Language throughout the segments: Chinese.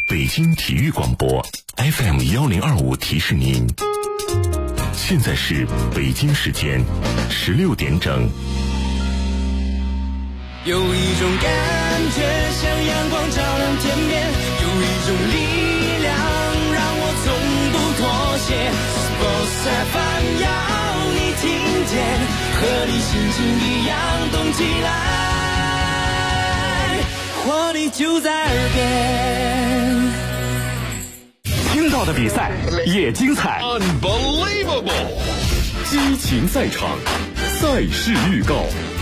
北京体育广播 FM1025提示您，现在是北京时间16点整。 有一种感觉像阳光照亮天边，有一种力量让我从不妥协。Sports FM 要你听见，和你心情一样动起来，活力就在耳边。 听到的比赛也精彩 Unbelievable， 激情赛场，赛事预告。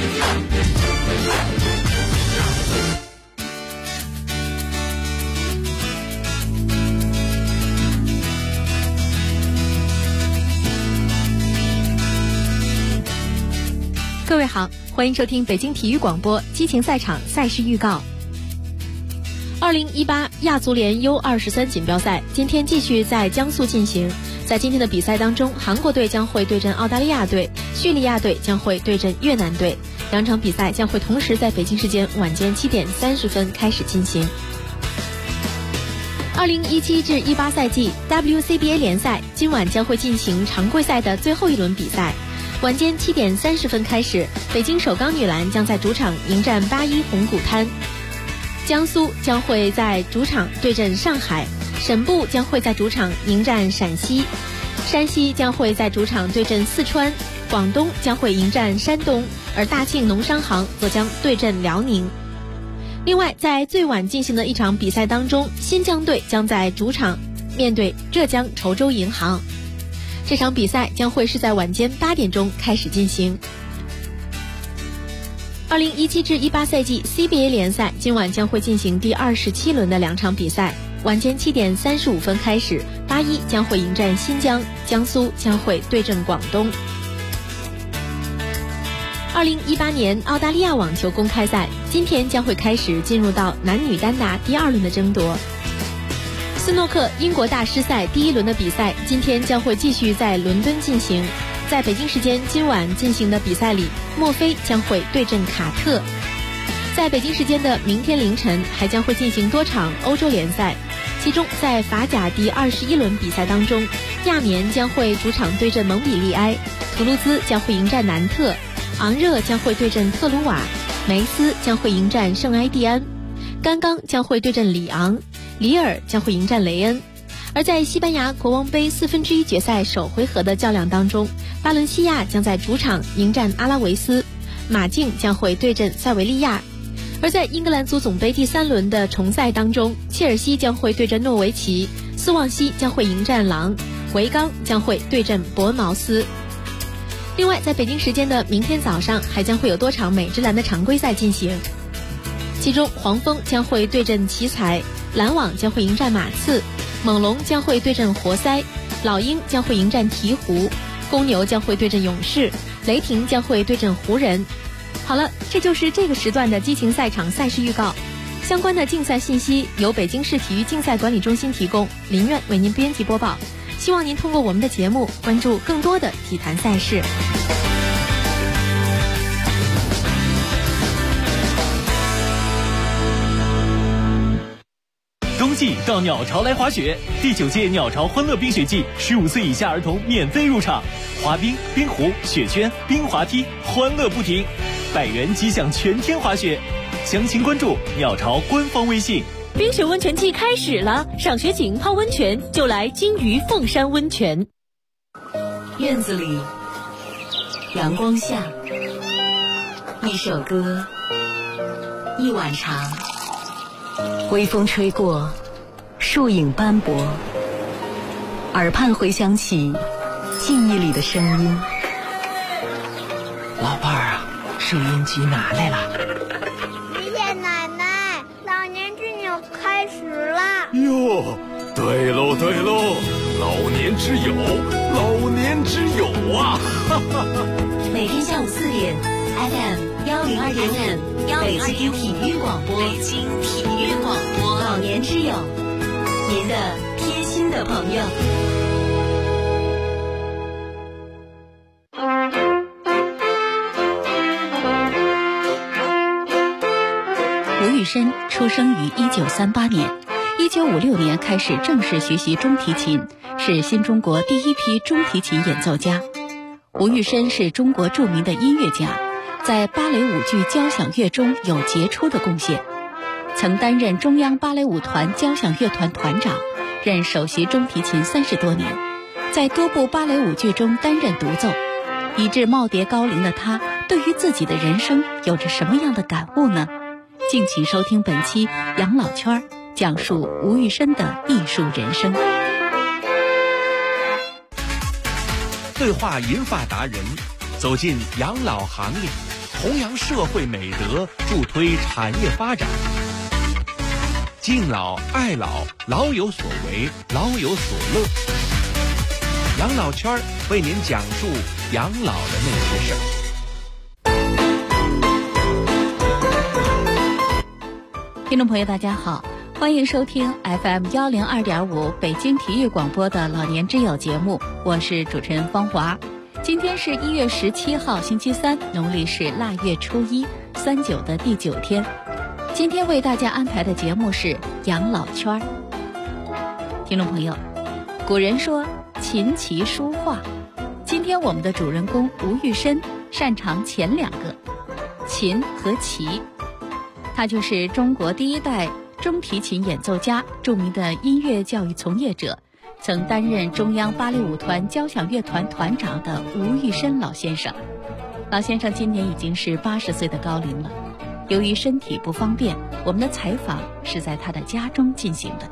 各位好，欢迎收听北京体育广播激情赛场赛事预告。2018亚足联 U23 锦标赛今天继续在江苏进行。在今天的比赛当中，韩国队将会对阵澳大利亚队，叙利亚队将会对阵越南队。两场比赛将会同时在北京时间晚间7点30分开始进行。2017至18赛季 WCBA 联赛今晚将会进行常规赛的最后一轮比赛。晚间7点30分开始，北京首钢女篮将在主场迎战81红谷滩，江苏将会在主场对阵上海，沈埠将会在主场迎战陕西，山西将会在主场对阵四川，广东将会迎战山东，而大庆农商行则将对阵辽宁。另外，在最晚进行的一场比赛当中，新疆队将在主场面对浙江稠州银行。这场比赛将会是在晚间8点钟开始进行。2017至18赛季 CBA 联赛今晚将会进行第27轮的两场比赛，晚间7点35分开始，81将会迎战新疆，江苏将会对阵广东。2018年澳大利亚网球公开赛今天将会开始进入到男女单打第2轮的争夺。斯诺克英国大师赛第1轮的比赛今天将会继续在伦敦进行。在北京时间今晚进行的比赛里，墨菲将会对阵卡特。在北京时间的明天凌晨还将会进行多场欧洲联赛，其中在法甲第21轮比赛当中，亚眠将会主场对阵蒙彼利埃，图卢兹将会迎战南特，昂热将会对阵特鲁瓦，梅斯将会迎战圣埃蒂安，甘刚将会对阵里昂，里尔将会迎战雷恩。而在西班牙国王杯1/4决赛首回合的较量当中，巴伦西亚将在主场迎战阿拉维斯，马竞将会对阵塞维利亚。而在英格兰足总杯第3轮的重赛当中，切尔西将会对阵诺维奇，斯旺西将会迎战狼，维冈将会对阵伯恩茅斯。另外，在北京时间的明天早上还将会有多场美职篮的常规赛进行，其中黄蜂将会对阵奇才，篮网将会迎战马刺，猛龙将会对阵活塞，老鹰将会迎战鹈鹕，公牛将会对阵勇士，雷霆将会对阵湖人。好了，这就是这个时段的激情赛场赛事预告。相关的竞赛信息由北京市体育竞赛管理中心提供，林苑为您编辑播报。希望您通过我们的节目关注更多的体坛赛事。 冬季到鸟巢来滑雪，第9届鸟巢欢乐冰雪季，15岁以下儿童免费入场，滑冰、冰壶、雪圈、冰滑梯，欢乐不停，100元即享全天滑雪。详情关注鸟巢官方微信。 冰雪温泉季开始了，赏雪景泡温泉就来金鱼凤山温泉。 院子里，阳光下，一首歌，一碗茶，微风吹过，树影斑驳，耳畔回响起记忆里的声音。 老伴儿啊，收音机拿来了。 爷爷奶奶，老年之友开始啦！ 哟，对喽对喽，老年之友，老年之友啊！哈哈哈。 每天下午4点 FM102.5，北京体育广播，北京体育广播，老年之友，您的贴心的朋友。 吴宇森出生于1938年， 1956年开始正式学习中提琴，是新中国第一批中提琴演奏家。吴玉申是中国著名的音乐家，在芭蕾舞剧交响乐中有杰出的贡献，曾担任中央芭蕾舞团交响乐团团长，任首席中提琴30多年，在多部芭蕾舞剧中担任独奏。已至耄耋高龄的他，对于自己的人生有着什么样的感悟呢？敬请收听本期养老圈，讲述吴玉申的艺术人生。 对话银发达人，走进养老行列，弘扬社会美德，助推产业发展。敬老爱老，老有所为，老有所乐。养老圈为您讲述养老的那些事儿。 听众朋友大家好，欢迎收听 FM102.5 北京体育广播的老年之友节目，我是主持人方华。今天是1月17号星期三，农历是腊月初一，39的第9天。今天为大家安排的节目是养老圈。听众朋友，古人说琴棋书画，今天我们的主人公吴玉申擅长前两个，琴和棋。他就是中国第一代中提琴演奏家，著名的音乐教育从业者，曾担任中央芭蕾舞团交响乐团团长的吴玉申老先生。老先生今年已经是80岁的高龄了，由于身体不方便，我们的采访是在他的家中进行的。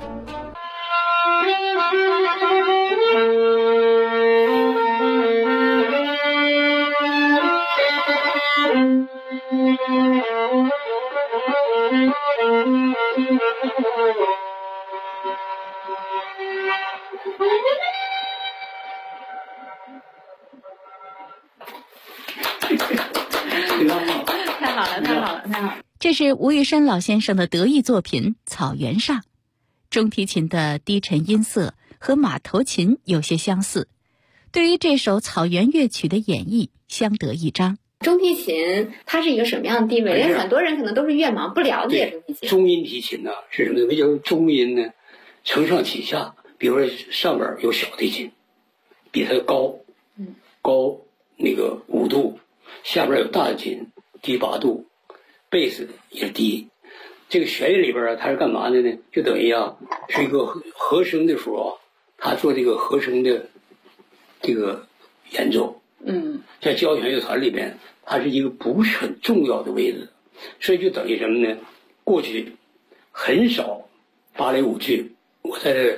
太好了！这是吴玉申老先生的得意作品《草原上》。中提琴的低沉音色和马头琴有些相似，对于这首草原乐曲的演绎相得益彰。 中提琴它是一个什么样的地位？因为很多人可能都是乐盲，不了解中提琴。 中音提琴呢是什么？为叫中音呢？承上启下，比如说上边有小提琴，比它高那个5度，下边有大提琴低8度，贝斯也低。这个弦乐里边它是干嘛的呢？就等于是一个和声的时候他做这个和声的这个演奏。在交响乐团里边，它是一个不是很重要的位置，所以就等于什么呢？过去很少芭蕾舞剧，我是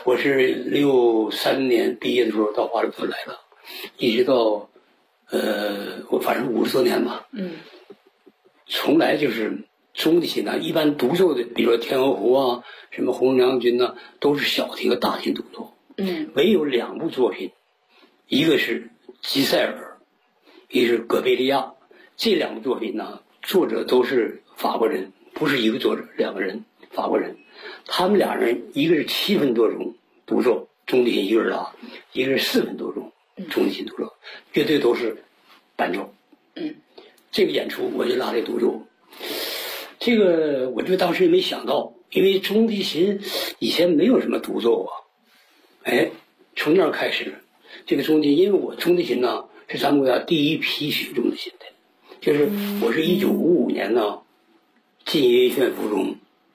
63年毕业的时候到华盛顿来了，一直到我反正50多年吧。从来就是中提琴呢，一般独奏的，比如说天鹅湖啊，什么红娘军呢，都是小提和大提独奏。唯有2部作品，一个是吉塞尔，一个是葛贝利亚。这2部作品呢，作者都是法国人，不是一个作者，2个人，法国人。他们2人，一个是7分多钟独奏，中提琴一个人拉；一个是4分多钟中提琴独奏，乐队都是伴奏。这个演出我就拉这独奏。这个我就当时也没想到，因为中提琴以前没有什么独奏从那儿开始，这个中提琴，因为我中提琴呢是咱们国家第一批学中提琴的，就是我是1955年呢进音乐学院附中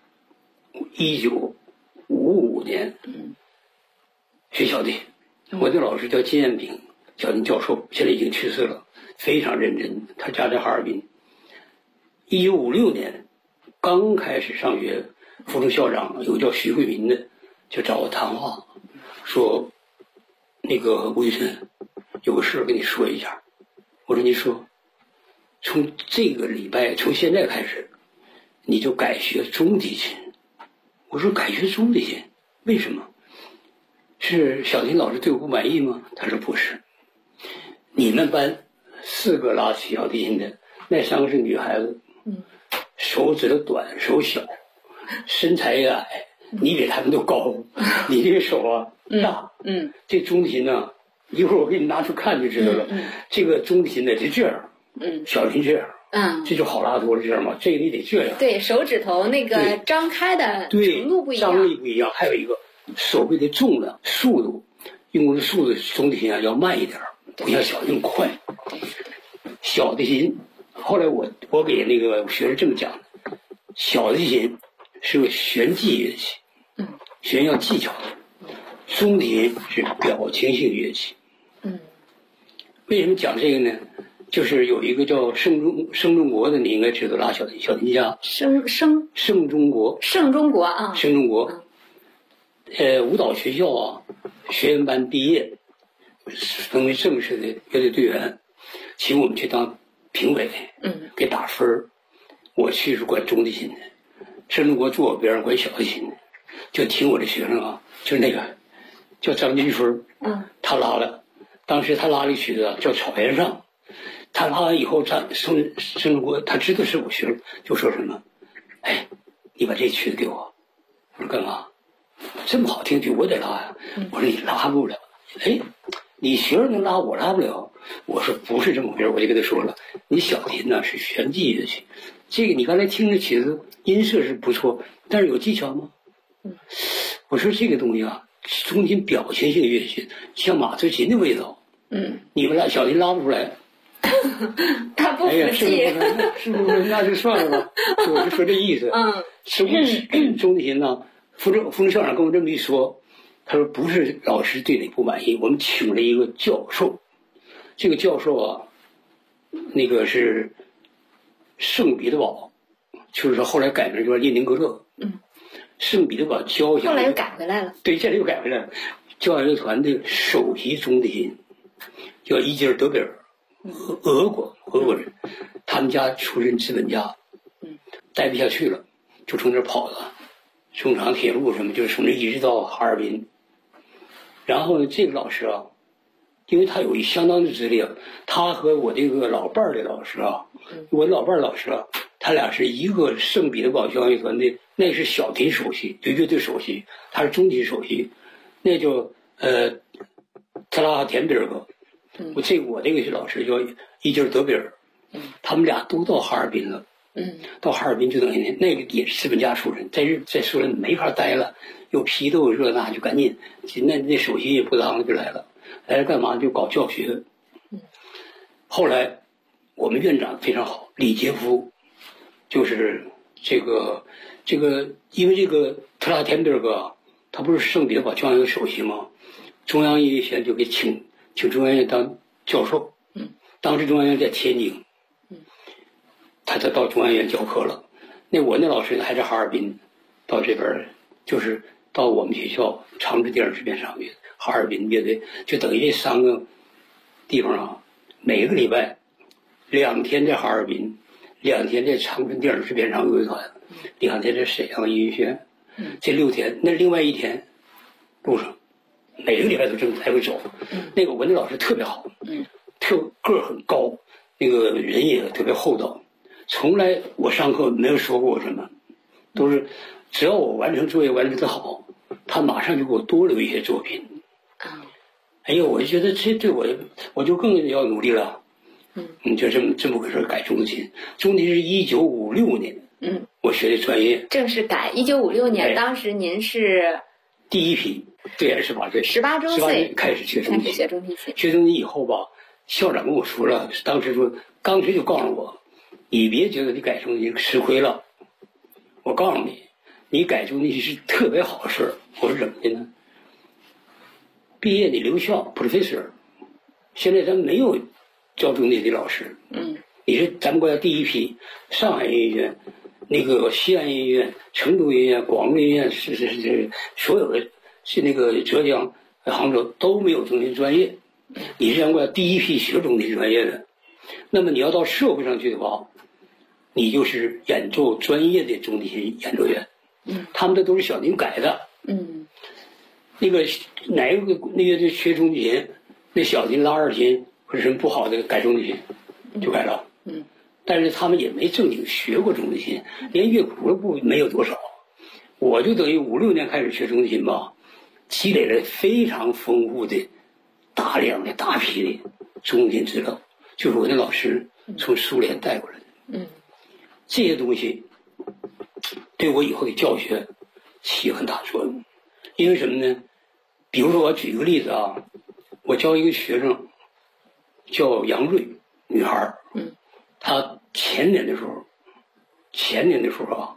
，1955年学小提，我的老师叫金彦炳，小提教授，现在已经去世了，非常认真，他家在哈尔滨。1956年刚开始上学，附中校长有个叫徐慧民的，就找我谈话，说那个吴玉申有个事跟你说一下。我说你说，从这个礼拜，从现在开始，你就改学中提琴。我说改学中提琴，为什么？是小提老师对我不满意吗？他说不是，你们班4个拉小提琴的，那3个是女孩子，手指头短，手小，身材也矮，你比他们都高，你这个手大。这中提琴一会儿我给你拿出看就知道了。这个中提琴呢是这样，小提琴这样， 这就好拉多了，知道吗？这个你得这样。 对，手指头那个张开的程度不一样， 张力不一样。还有一个手背的重量、速度，用功的速度中提琴啊要慢一点，不像小提琴快。小提琴，后来我给那个学生这么讲的，小提琴是个旋技乐器，弦要技巧的，中提琴是表情性乐器。为什么讲这个呢？就是有一个叫盛中国的，你应该知道拉小提琴家。盛中国啊。 盛中国，舞蹈学校啊，学员班毕业，成为正式的乐队队员，请我们去当评委，给打分。我去是管中提琴的，盛中国坐我边上管小提琴的，就听我这学生啊，就是那个叫张金春，他拉了，当时他拉了一曲子叫《草原上》。他拉完以后，盛中国他知道是我学生，就说什么：“哎，你把这曲子给我。”我说：“干嘛？这么好听曲我得拉呀。”我说：“你拉不了。”哎，你学生能拉，我拉不了。我说：“不是这么回事。”我就跟他说了：“你小提琴呢是旋技乐器，这个你刚才听着曲子音色是不错，但是有技巧吗？”我说：“这个东西啊，中提琴表情性乐器，像马头琴的味道。你们拉小提琴拉不出来。” 他不服气， 是不是？那就算了吧。我就说这意思。中提琴呢，副校长跟我这么一说，他说不是老师对你不满意，我们请了一个教授，这个教授啊，那个是圣彼得堡，就是说后来改名叫列宁格勒。圣彼得堡交响， 后来又改回来了。 对，现在又改回来了。交响乐团的首席中提琴叫伊吉尔德贝尔。俄国人，他们家出身资本家，待不下去了，就从这儿跑了，中长铁路什么，就是从这一直到哈尔滨。然后呢，这个老师啊，因为他有相当的资历，他和我这个老伴儿的老师啊，我老伴儿老师啊，他俩是一个圣彼得堡交响乐团的，那是小提首席，对乐队首席，他是中提首席，那叫特拉田比尔格。我这个老师叫伊吉尔德比尔，他们俩都到哈尔滨了。到哈尔滨就等于那个也是资本家出身，在苏联没法待了，又批斗这那，就赶紧那首席也不当了，就来了。来了干嘛？就搞教学。后来我们院长非常好，李杰夫，就是这个，因为这个特拉田比尔格他不是圣彼得堡交响乐首席吗？中央音乐学院就给请中央院当教授。当时中央院在天津，他就到中央院教课了。我那老师呢还在哈尔滨，到这边就是到我们学校长治电视制片厂哈尔滨乐队，就等于这3个地方啊，每个礼拜2天在哈尔滨，2天在长春电视制片厂乐队团，2天在沈阳音乐学院，这6天，那另外1天路上，每个礼拜都这么来回走。我那老师特别好，个儿很高，那个人也特别厚道，从来我上课没有说过我什么，都是只要我完成作业完成得好，他马上就给我多留一些作品。哎呦，我就觉得这对我就更要努力了。就这么回事。改中提琴，中提是1956年，我学的专业正式改。1956年，当时您是第一批，对，18岁 ，18周岁开始学中提琴。 学中提琴， 学中提琴以后吧，校长跟我说了，当时说刚学就告诉我，你别觉得你改中提琴吃亏了，我告诉你，你改中提琴是特别好的事儿。我说怎么的呢？毕业你留校 professor， 现在咱们没有教中提琴的老师。你是咱们国家第一批，上海音乐院、那个西安音乐院、成都音乐院、广州音乐院是所有的，是那个浙江、杭州都没有中提琴专业。你是咱们国家第一批学中提琴专业的，那么你要到社会上去的话，你就是演奏专业的中提琴演奏员。他们的都是小提琴改的。那个哪一个那乐队学中提琴，那小提琴拉二琴或者什么不好的改中提琴就改了。但是他们也没正经学过中提琴，连乐谱都没有多少。我就等于56年开始学中提琴吧，积累了非常丰富的、大量的大批的中提琴资料，就是我的老师从苏联带过来的。 这些东西对我以后的教学起很大作用。因为什么呢？比如说我举一个例子啊，我教一个学生叫杨瑞，女孩，她前年的时候啊，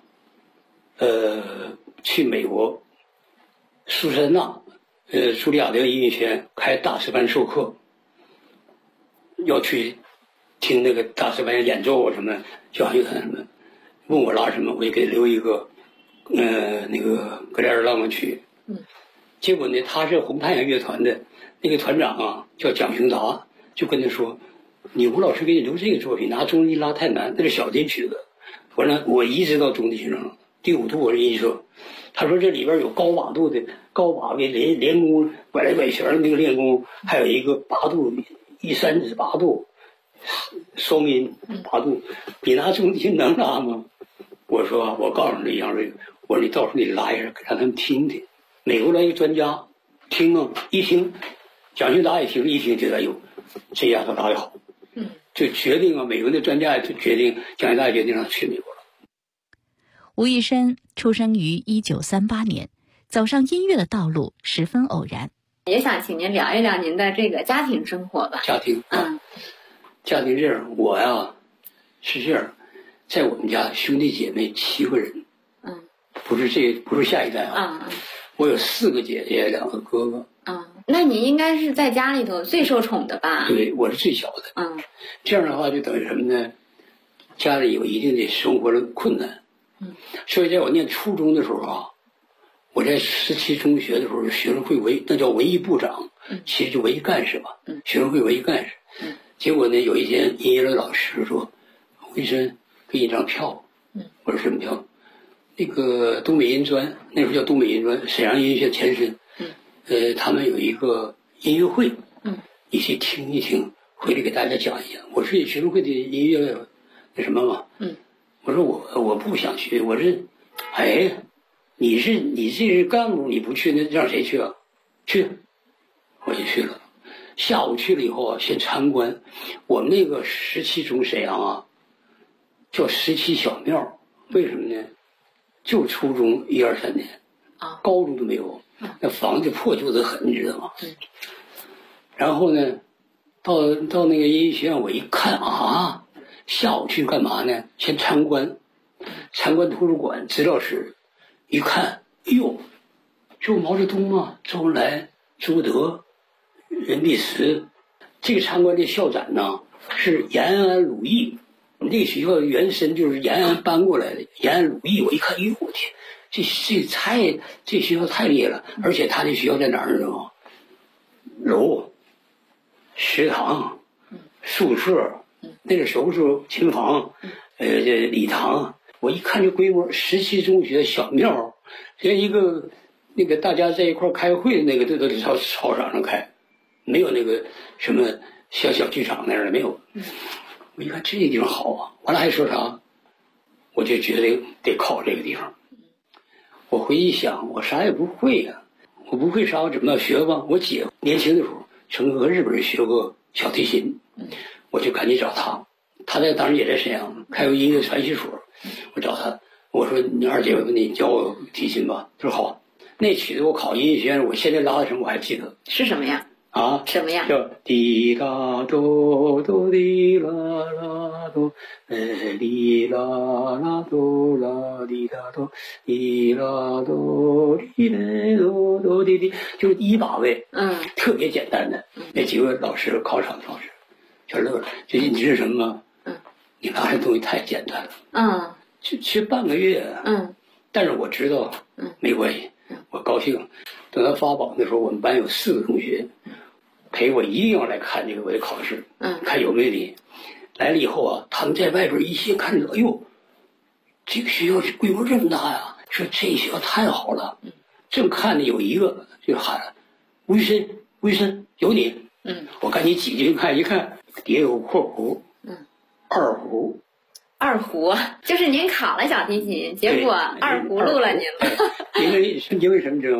去美国苏珊娜茱莉亚德音乐学院开大师班授课，要去听那个大师班演奏什么交响乐团什么，问我拉什么，我就给留一个那个格里尔浪漫曲。结果呢，他是红太阳乐团的那个团长啊，叫蒋雄达，就跟他说：“你吴老师给你留这个作品，拿中低拉太难，那是小提曲子。”我一直到中提琴上，第5度我是音色。他说这里边有高瓦度的高瓦的连弓拐来拐旋的那个练功，还有一个8度1、3指8度双音8度，你拿中提琴能拉吗？我说我告诉你杨瑞，我说你到时候你拉一下，让他们听听。美国来一个专家听啊，一听蒋勋达也听，一听觉得哟，这丫头拉得好，就决定啊，美国的专家就决定蒋勋达决定让他去美国了。 吴玉生出生于1938年，走上音乐的道路十分偶然。 也想请您聊一聊您的这个家庭生活吧。 家庭这样，我呀是这样，在我们家兄弟姐妹7个人，不是下一代啊，我有4个姐姐2个哥哥。 那你应该是在家里头最受宠的吧？ 对，我是最小的。这样的话就等于什么呢？家里有一定的生活的困难。所以在我念初中的时候啊，我在17中学的时候，学生会那叫文艺部长，其实就文艺干事吧，学生会文艺干事。结果呢，有一天音乐的老师说：“吴医生，给你一张票。”我说什么票？那个东北音专，那时候叫东北音专，沈阳音乐学前身。他们有一个音乐会，你去听一听，回来给大家讲一讲。我是学生会的音乐那什么嘛，我说我不想去，我说，哎，你这是干部，你不去那让谁去啊？去，我就去了。下午去了以后啊，先参观我们那个17中沈阳啊，叫17小庙，为什么呢？就初中1、2、3年，高中都没有，那房子破旧得很，你知道吗？然后呢，到那个音乐学院，我一看啊，下午去干嘛呢？先参观图书馆资料室，一看，哎呦，就毛泽东啊，周恩来、朱德、任弼时。这个参观的校长呢是延安鲁艺，那个学校原身就是延安搬过来的。延安鲁艺，我一看，哎呦我天，这学校太厉害了！而且他这学校在哪儿呢？楼、食堂、宿舍，那个时候是琴房，这礼堂。我一看这规模，17中学小庙，连一个那个大家在一块开会的那个都得操场上开，没有那个什么小剧场那样的没有。我一看这个地方好啊，完了还说啥？我就决定得考这个地方。我回忆想，我啥也不会呀，我不会啥，我怎么要学吧？我姐年轻的时候曾和日本人学过小提琴，我就赶紧找她。她当时也在沈阳开过音乐传习所，我找她，我说你二姐，你教我提琴吧。她说好。那曲子我考音乐学院，我现在拉的什么我还记得。 是什么呀？什么呀？ 叫滴答哆哆滴啦啦哆，滴啦啦哆啦滴答哆，滴啦哆滴啦哆哆滴滴，就是1把位，特别简单的。那几个老师考场的老师全乐了，就你知道什么吗？你拿这东西太简单了，就学半个月，但是我知道，没关系，我高兴。等他发榜的时候，我们班有4个同学。陪我一定要来看这个我的考试，看有没有你。来了以后啊，他们在外边一些看着，哎呦，这个学校规模这么大呀，说这学校太好了。正看着有一个就喊了：“吴医生，有你。”我赶紧挤进去看，一看底下有括弧，二胡。 二胡就是您考了小提琴，结果二胡录了您了。 因为什么知道吗？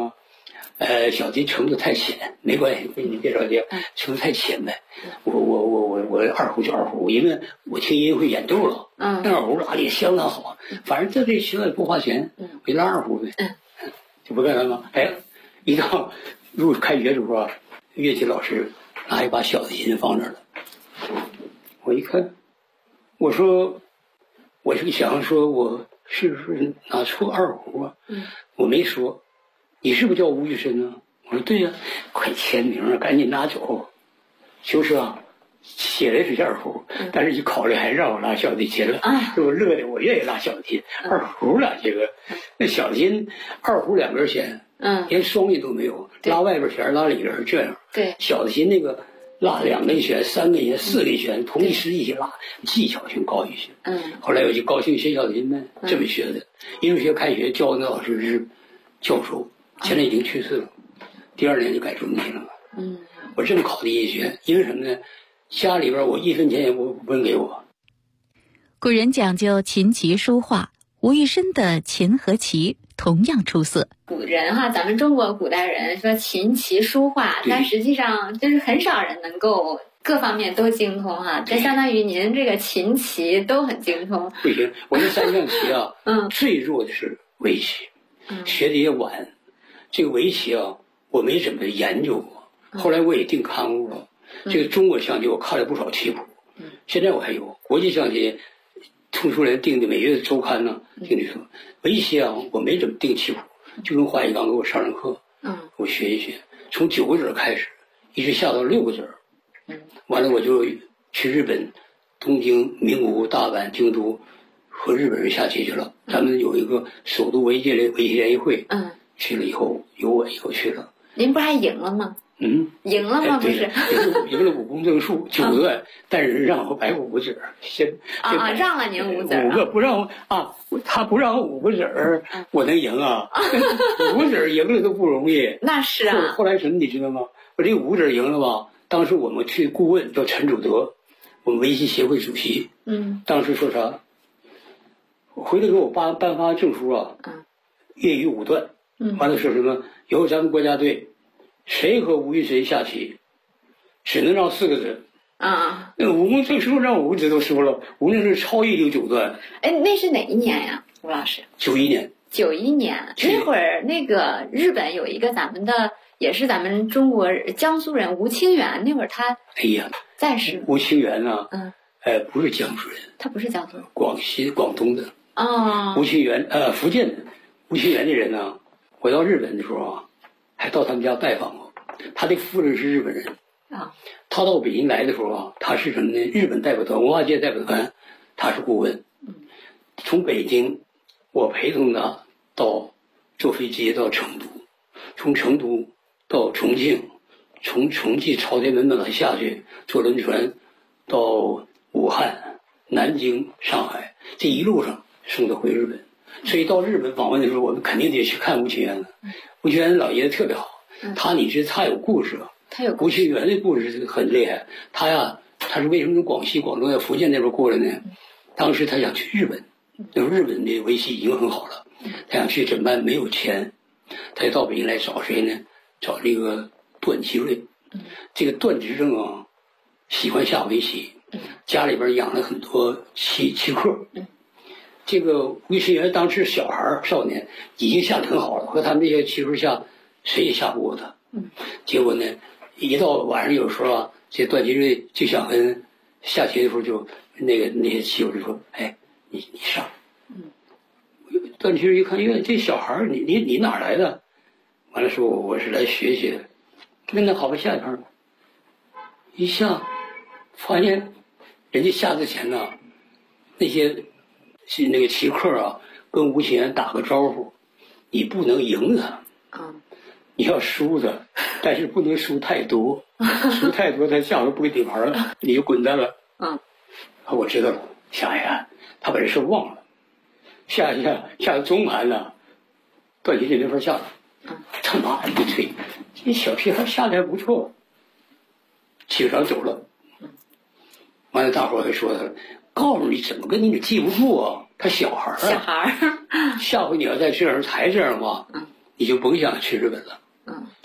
小提程度太浅，没关系，给你介绍介绍，程度太浅呗。我二胡就二胡，因为我听音乐会演奏了，那二胡拉的也相当好，反正这学校也不花钱，我就拉二胡呗，就不干了吗？哎，一到开学的时候啊，乐器老师拿一把小提琴放那儿了，我一看，我说我是想说我是不是拿错二胡啊？我没说。你是不是叫吴玉生呢？我说对呀，快签名啊，赶紧拿走。就是啊，写的是二胡，但是一考虑还让我拉小提琴了，给我乐的，我愿意拉小提琴，二胡了这个，那小提琴二胡两根弦，连双音都没有，拉外边弦，拉里边这样。对，小提琴那个拉2根弦、3根弦、4根弦，同时一起拉，技巧性高一些。后来我就高兴学小提琴呢，这么学的。音乐学开学教的老师是教授。现在已经去世了，第2年就改中年了。我这么考的音乐学，因为什么呢？家里边我1分钱也不分给我。 古人讲究琴棋书画，吴玉生的琴和棋同样出色。 古人哈，咱们中国古代人说琴棋书画，但实际上就是很少人能够各方面都精通哈。这相当于您这个琴棋都很精通。 不行，我这3项棋啊，最弱的是围棋，学的也晚。这个围棋啊，我没怎么研究过。后来我也订刊物了，这个中国象棋我看了不少棋谱，现在我还有国际象棋，图书人订的每月的周刊呢，订的书。围棋啊，我没怎么订棋谱，就跟华一刚给我上课，我学一学，从9个子开始，一直下到6个子。完了我就去日本，东京、名古屋、大阪、京都，和日本人下棋去了。咱们有一个首都围棋联谊会，去了以后有我以后去了。 您不还赢了吗？赢了吗？不是， 赢了5公证数9段，但是让我摆5个子，先让了您5子 ，5个不让我啊，他不让我5个子，我能赢啊？5个子赢了都不容易。 那是啊。 后来什么你知道吗？我这5个子赢了吧？当时我们去顾问叫陈祖德，我们围棋协会主席。当时说啥？回来给我颁发证书啊，业余5段。完了说什么？以后咱们国家队，谁和吴玉生下棋，只能让4个子。那5公证书让5个子都输了，无论是超一流9段。 哎，那是哪一年呀，吴老师 ？91年。 91年那会儿，那个日本有一个咱们的，也是咱们中国江苏人吴清源，那会儿他在世。 吴清源呢？不是江苏人， 他不是江苏人， 广东的。吴清源福建的。吴清源这人呢？我到日本的时候啊，还到他们家拜访过。他的夫人是日本人他到北京来的时候啊，他是什么呢？日本代表团、文化界代表团，他是顾问。从北京，我陪同他到坐飞机到成都，从成都到重庆，从重庆朝天门他下去，坐轮船到武汉、南京、上海，这一路上送他回日本。所以到日本访问的时候，我们肯定得去看吴清源了。吴清源老爷子特别好，他有故事啊。吴清源的故事很厉害。他是为什么从广西、广东、福建那边过来呢？当时他想去日本，那时候日本的围棋已经很好了，他想去怎么办？没有钱，他就到北京来找谁呢？找这个段祺瑞。这个段执政啊，喜欢下围棋，家里边养了很多棋客。这个吴清源当时小孩少年，已经下得很好了，和他们这些棋手下，谁也下不过他。结果呢，一到晚上有时候啊，这段祺瑞就想跟下棋的时候就那些棋友就说：“哎，你上。”段祺瑞一看，因为这小孩你哪来的？完了说我是来学习的。那好吧，下一盘。一下，发现人家下之前呢，那个棋客啊，跟吴清源打个招呼，你不能赢他，你要输他，但是不能输太多，输太多他下回不给底盘了，你就滚蛋了。我知道了，想一想，他把这事忘了，下到中盘了，段祺瑞没法下了，他妈的不吹，这小屁孩下的还不错，棋手走了，完了大伙还说他。告诉你怎么跟你记不住啊？他小孩啊， 下回你要再这样还这样的话，你就甭想去日本了。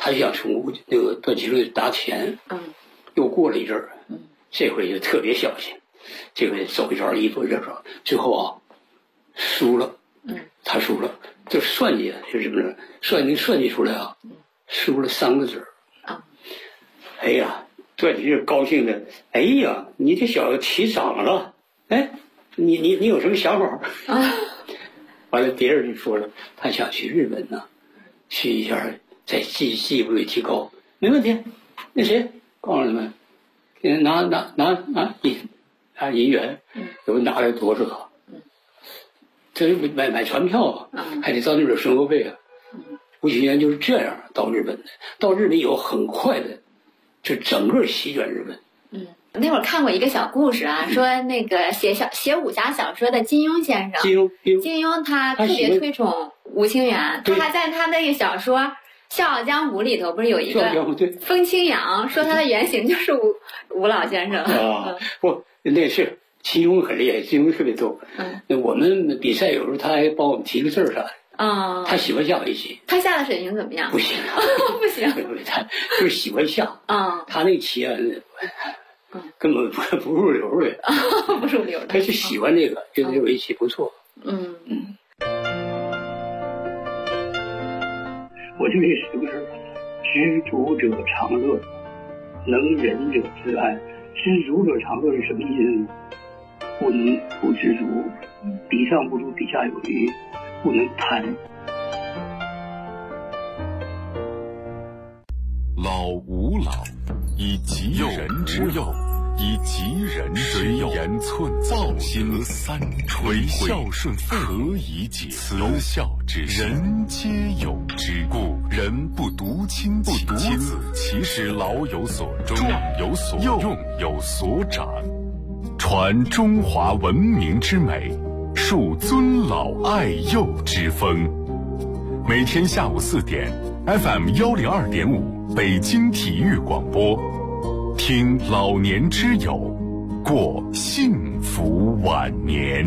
他就想从那个段祺瑞拿钱，又过了一阵儿，这回就特别小心，这回走一招一步这招，最后啊输了，他输了，就算计啊，就是什么呢？算计出来啊，输了3个子儿，哎呀，段祺瑞高兴的，哎呀，你这小子起涨了，哎，你有什么想法啊？完了，别人就说了，他想去日本呢，去一下，在技术里提高，没问题。那谁告诉你们，拿银元，有拿来多少个？这买船票啊，还得到那边生活费啊。吴清源就是这样到日本的，到日本以后很快的，就整个席卷日本。 那会儿看过一个小故事啊，说那个写武侠小说的金庸先生，金庸他特别推崇吴清源，他还在他那个小说《笑傲江湖》里头不是有一个风清扬，说他的原型就是吴老先生啊。不，那是金庸很厉害，金庸特别逗。我们比赛有时候他还帮我们提个字啥的。他喜欢下围棋。他下的水平怎么样？ 不行， 不行。 他就是喜欢下。他那个棋啊，根本不入流的。 不入流的。 他就喜欢这个，觉得这围棋不错。我就这4个字：知足者常乐，能忍者自安。知足者常乐是什么意思呢？不能不知足，比上不足，比下有余，不能贪。 老吾老，以及人之幼，以及人之幼，言寸造心3垂孝顺何以解？慈孝之人皆有之，故人不独亲其子，其实老有所终，壮有所用，有所长，传中华文明之美，树尊老爱幼之风。每天下午4点 FM 102.5北京体育广播，听老年之友，过幸福晚年。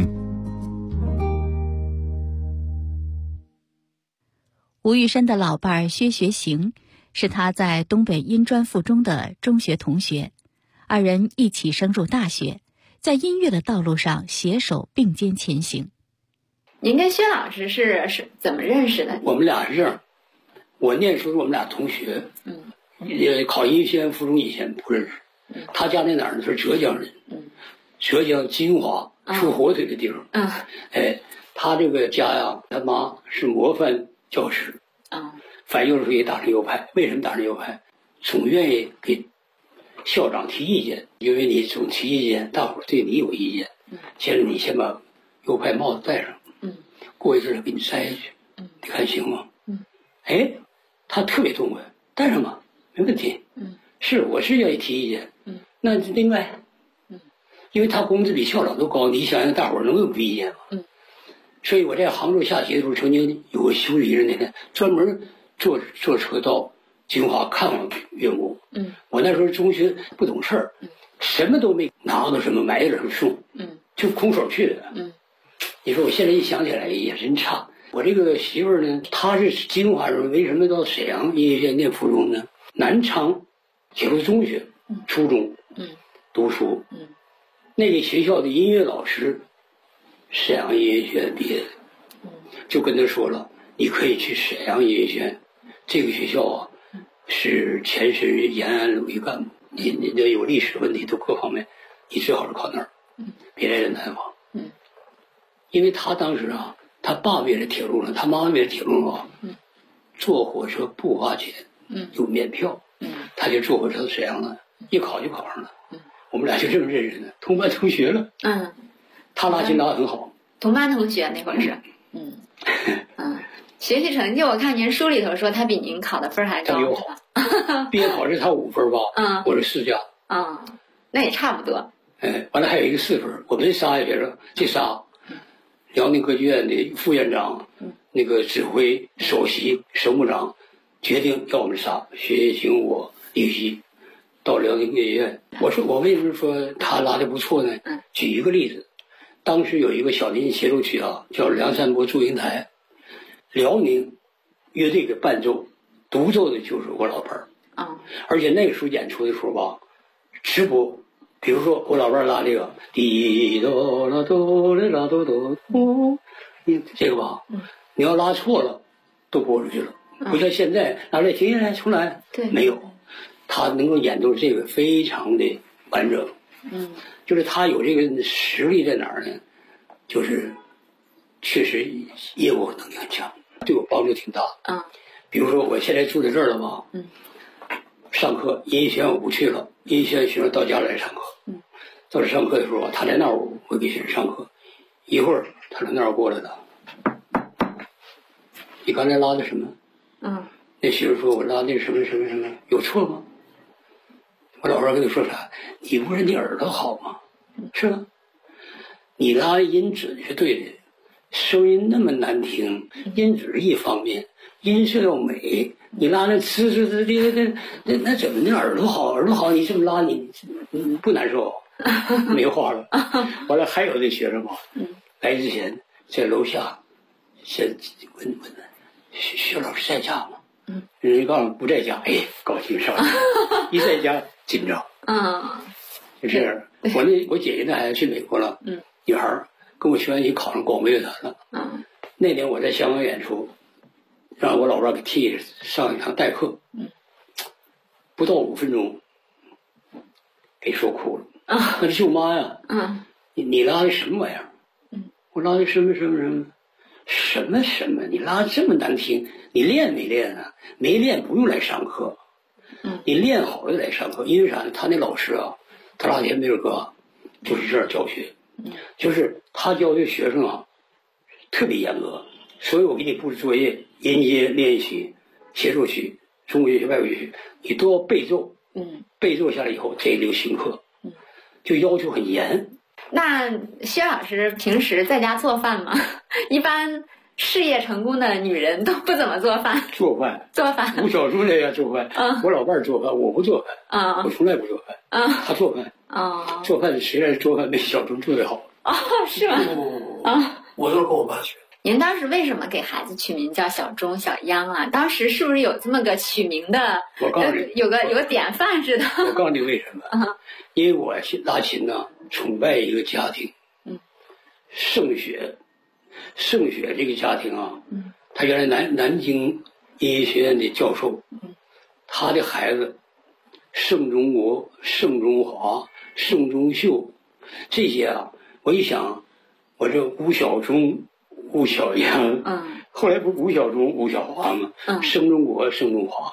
吴玉山的老伴薛学行是他在东北音专附中的中学同学，二人一起升入大学，在音乐的道路上携手并肩前行。 您跟薛老师是怎么认识的？ 我们俩是这样，我念书我们俩同学，考音乐学院附中以前不认识，他家在哪儿呢？是浙江人，浙江金华出火腿的地方。他这个家呀，他妈是模范教师，反右也打成右派。为什么打成右派？总愿意给校长提意见，因为你总提意见，大伙儿对你有意见。现在你先把右派帽子戴上，过一阵儿给你摘下去，你看行吗？他特别痛快，戴上吧，没问题。我是愿意提意见。那另外，因为他工资比校长都高，你想想大伙儿能有不意见吗？所以我在杭州下棋的时候，曾经有个修理人那天专门坐车到金华看望岳母。我那时候中学不懂事儿，什么都没拿到，什么买点什么送，就空手去的。你说我现在一想起来也真差。我这个媳妇儿呢，她是金华人，为什么到沈阳音乐学院念附中呢？南昌铁路中学初中读书，那个学校的音乐老师沈阳音乐学院毕业的，就跟他说了，你可以去沈阳音乐学院，这个学校啊是前身延安鲁艺干部，你这有历史问题都各方面，你最好是考那儿，别来南方。因为他当时啊，他爸为了铁路呢，他妈为了铁路啊，坐火车不花钱，有免票，他就坐火车到沈阳了，一考就考上了。我们俩就这么认识的，同班同学了。他拉琴拉得很好， 同班同学那会儿是，学习成绩我看您书里头说他比您考的分还高，是吧？ 毕业考试他5分吧，我是4加。 那也差不多。 完了还有一个4分，我们这仨也别说，这仨。辽宁歌剧院的副院长，那个指挥首席首幕长决定要我们仨薛行我李希到辽宁歌剧院。我说我为什么说他拉的不错呢？举一个例子，当时有一个小提琴协奏曲啊，叫《梁山伯祝英台》，辽宁乐队的伴奏独奏的就是我老伴儿。而且那个时候演出的时候吧，直播，比如说我老伴儿拉这个滴哆啦哆啦啦哆哆哆，这个吧，你要拉错了，都播出去了。不像现在拉这停下来重来， 对， 没有，他能够演奏这个非常的完整。就是他有这个实力在哪儿呢？就是确实业务能力很强，对我帮助挺大。比如说我现在住在这儿了嘛，上课音乐学院我不去了，音乐学院学生到家来上课。到这上课的时候，他在那儿我给学生上课，一会儿他从那儿过来了，你刚才拉的什么？那学生说我拉那什么什么什么有错吗？我老伴跟他说啥？你不是你耳朵好吗？是吧？你拉音指是对的，声音那么难听，音指是一方面，音色要美，你拉那呲呲呲的，那怎么那耳朵好？耳朵好，你这么拉你不难受？没话了。完了还有那学生吧，来之前在楼下先问薛老师在家吗？人家告诉不在家，哎，高兴上来，一在家紧张。就这样。我姐姐那孩子去美国了，女孩跟我学完一起考上广播乐团了。那年我在香港演出，让我老伴给替上一堂代课，不到5分钟，给说哭了。那是舅妈呀。你拉的什么玩意儿？我拉的什么什么什么。什么？你拉这么难听，你练没练啊？没练不用来上课，你练好了来上课。因为啥呢？他那老师啊，他拉田梅尔哥就是这样教学，就是他教的学生啊，特别严格。所以我给你布置作业，音阶练习、协奏曲、中国乐曲、外国乐曲，你都要背奏。背奏下来以后，这就行课，就要求很严。 那薛老师平时在家做饭吗？一般事业成功的女人都不怎么做饭。 做饭。吴小珠在家做饭。我老伴儿做饭，我不做饭。我从来不做饭。他做饭。做饭实在是做饭比小珠做得好。 是吗？ 我都是跟我爸学。 您当时为什么给孩子取名叫小钟、小央啊？当时是不是有这么个取名的？ 我告诉你， 有个典范似的。 我告诉你为什么？因为我拉琴呢，崇拜一个家庭。盛雪这个家庭啊，他原来南京音乐学院的教授，他的孩子盛中国、盛中华、盛中秀，这些啊，我一想，我这吴小钟、吴小央，后来不是吴小钟、吴小华吗？盛中国、盛中华。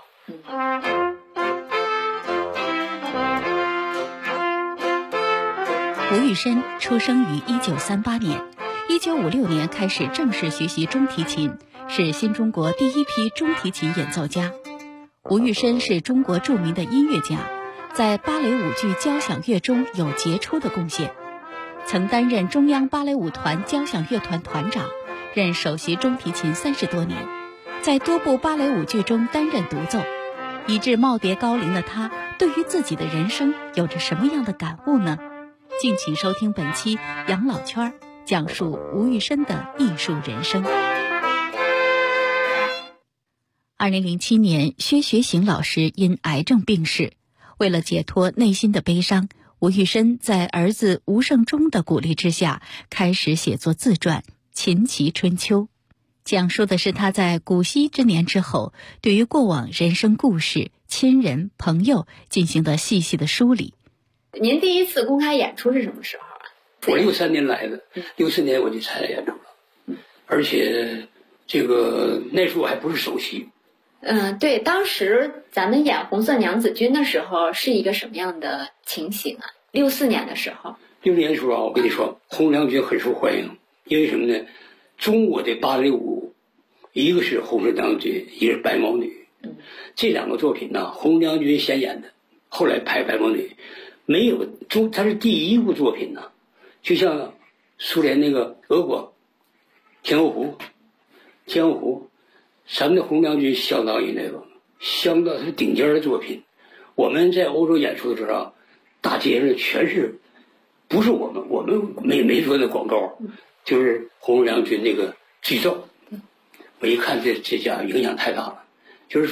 吴玉生出生于1938年，1956年开始正式学习中提琴，是新中国第一批中提琴演奏家。吴玉生是中国著名的音乐家，在芭蕾舞剧交响乐中有杰出的贡献，曾担任中央芭蕾舞团交响乐团团长，任首席中提琴30多年，在多部芭蕾舞剧中担任独奏。以致耄耋高龄的他，对于自己的人生有着什么样的感悟呢？敬请收听本期养老圈，讲述吴玉生的艺术人生。2007年，薛学行老师因癌症病逝，为了解脱内心的悲伤，吴玉生在儿子吴胜忠的鼓励之下，开始写作自传《琴棋春秋》，讲述的是他在古稀之年之后，对于过往人生故事、亲人、朋友进行的细细的梳理。 您第一次公开演出是什么时候啊？ 我63年来的，64年我就参加演出了，而且这个那时候还不是首席。 对，当时咱们演《红色娘子军》的时候是一个什么样的情形啊？64年的时候。 60年的时候啊，我跟你说，《红娘军》很受欢迎，因为什么呢？中国的芭蕾舞，一个是《红色娘子军》，一个是《白毛女》。这两个作品呢，《红娘军》先演的，后来拍《白毛女》。没有它是第一部作品呢，就像苏联那个俄国天鹅湖，咱们的红娘军相当于那个，相当是顶尖的作品。我们在欧洲演出的时候，大街上全是，不是我们没做那广告，就是红娘军那个剧照。我一看这家影响太大了，就是说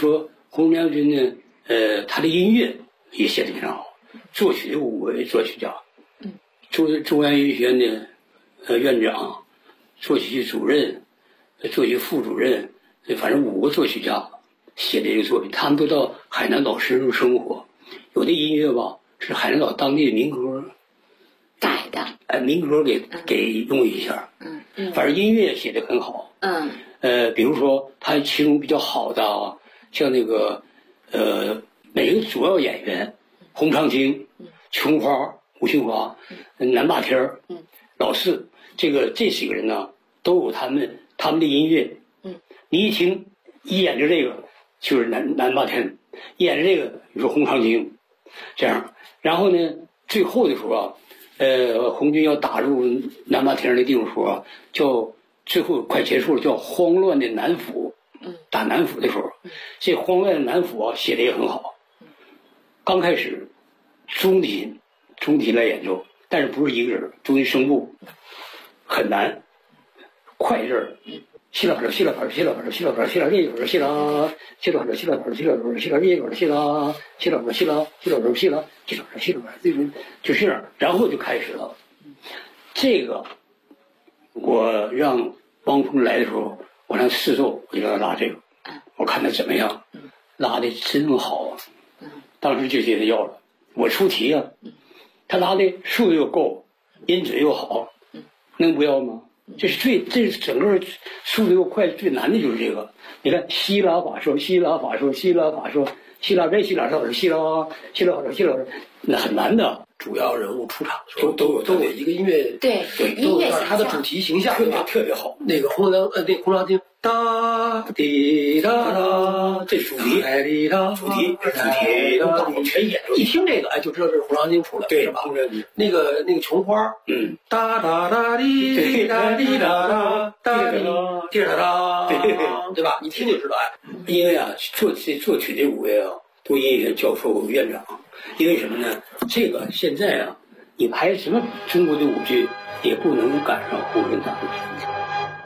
洪良军呢，他的音乐也写得非常好，作曲的5位作曲家，中央音乐学院的院长、作曲系主任、作曲副主任，反正5个作曲家写的这个作品，他们都到海南岛深入生活。有的音乐吧是海南岛当地的民歌改的， 民歌给用一下，反正音乐写得很好，比如说他其中比较好的啊，像那个每个主要演员，洪长青、琼花、吴琼花、南霸天、老四，这几个人呢都有他们的音乐，你一听一演着这个就是南霸天，一演着这个你说洪长青，这样，然后呢最后的时候啊，红军要打入南霸天的地方时候啊，叫最后快结束了，叫慌乱的南府，打南府的时候，这慌乱的南府啊写的也很好。刚开始中提琴来演奏，但是不是一个人，中提声部很难，快劲儿，西拉西拉西拉西拉西拉这个西拉西拉西拉西拉西拉西拉这个西拉西拉西拉西拉西拉西拉西拉这种就是这样，然后就开始了。这个我让汪峰来的时候，我让试奏，我就让他拉这个，我看他怎么样，拉的真好，当时就给他要了。我出题啊，他拉的速度又够，音准又好，能不要吗？这是整个速度又快最难的就是这个。你看西拉法说西拉法说西拉法说西拉这西拉这西拉西拉法说西拉，那很难的。 主要人物出场的时候都有一个音乐， 对音乐他的主题形象特别好。 那个洪长青哒滴哒哒，这主题全演，一听这个哎就知道这是洪长青出来， 对是吧？那个琼花，哒哒哒滴哒滴哒哒哒滴哒哒，对吧？一听就知道哎。 因为啊，作曲这5位啊，都音乐教授院长。因为什么呢？这个现在啊，你拍什么中国的舞剧，也不能赶上胡人大的天才。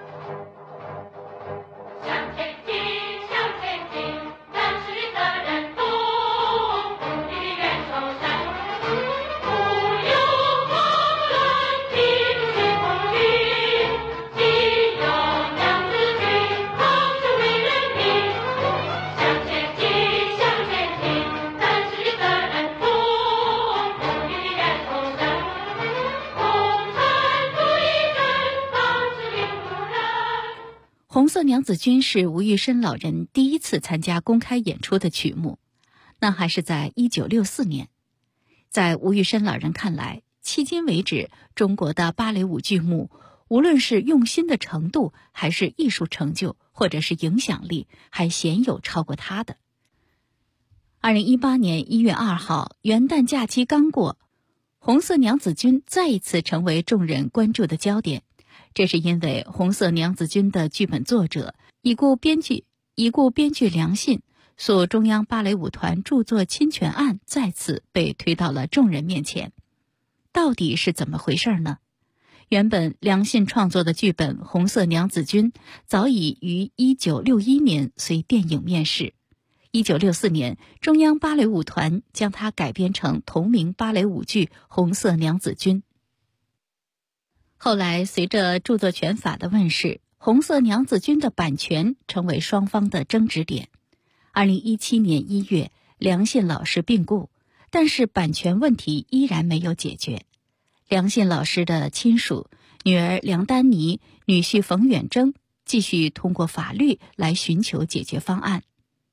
红色娘子军是吴玉生老人第一次参加公开演出的曲目，那还是在1964年。在吴玉生老人看来，迄今为止，中国的芭蕾舞剧目，无论是用心的程度，还是艺术成就，或者是影响力，还鲜有超过他的。2018年1月2号，元旦假期刚过，红色娘子军再一次成为众人关注的焦点。这是因为红色娘子军的剧本作者已故编剧梁信诉中央芭蕾舞团著作侵权案再次被推到了众人面前。到底是怎么回事呢？原本梁信创作的剧本《红色娘子军》早已于1961年随电影面世。1964年，中央芭蕾舞团将它改编成同名芭蕾舞剧《红色娘子军》。后来随着著作权法的问世，红色娘子军的版权成为双方的争执点。2017年1月，梁信老师病故，但是版权问题依然没有解决。梁信老师的亲属女儿梁丹妮、女婿冯远征继续通过法律来寻求解决方案。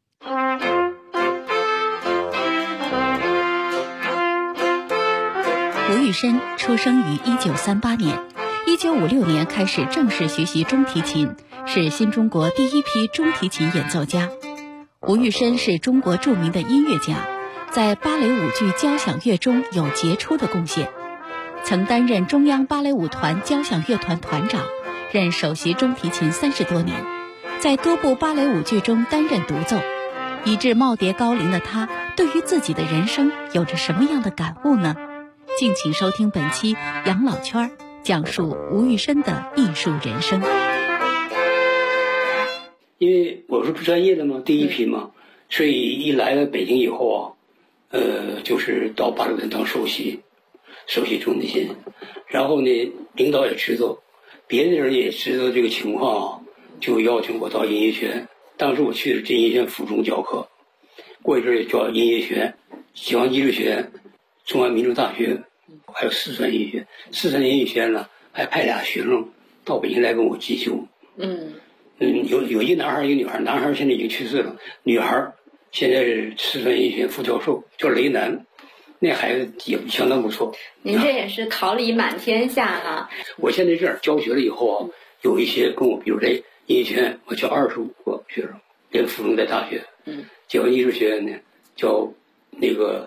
吴玉生出生于1938年，1956年开始正式学习中提琴，是新中国第一批中提琴演奏家。吴玉生是中国著名的音乐家，在芭蕾舞剧交响乐中有杰出的贡献，曾担任中央芭蕾舞团交响乐团团长，任首席中提琴30多年，在多部芭蕾舞剧中担任独奏。已至耄耋高龄的他，对于自己的人生有着什么样的感悟呢？敬请收听本期养老圈，讲述吴玉生的艺术人生。 因为我是不专业的嘛，第一批嘛， 所以一来了北京以后啊，就是到八路军当首席钟立新，然后呢，领导也知道，别的人也知道这个情况啊，就邀请我到音乐学院。当时我去的是音乐学院附中教课，过一阵也叫音乐学院、解放艺术学院、中央民族大学，还有四川音乐学院。四川音乐学院呢，还派俩学生到北京来跟我进修。有一男孩，一个女孩，男孩现在已经去世了，女孩现在是四川音乐学院副教授，叫雷南。那孩子也相当不错。 您这也是桃李满天下哈。 我现在这样教学了以后啊，有一些跟我，比如这音乐学院，我教25个学生，连附中在大学。解放艺术学院呢，教那个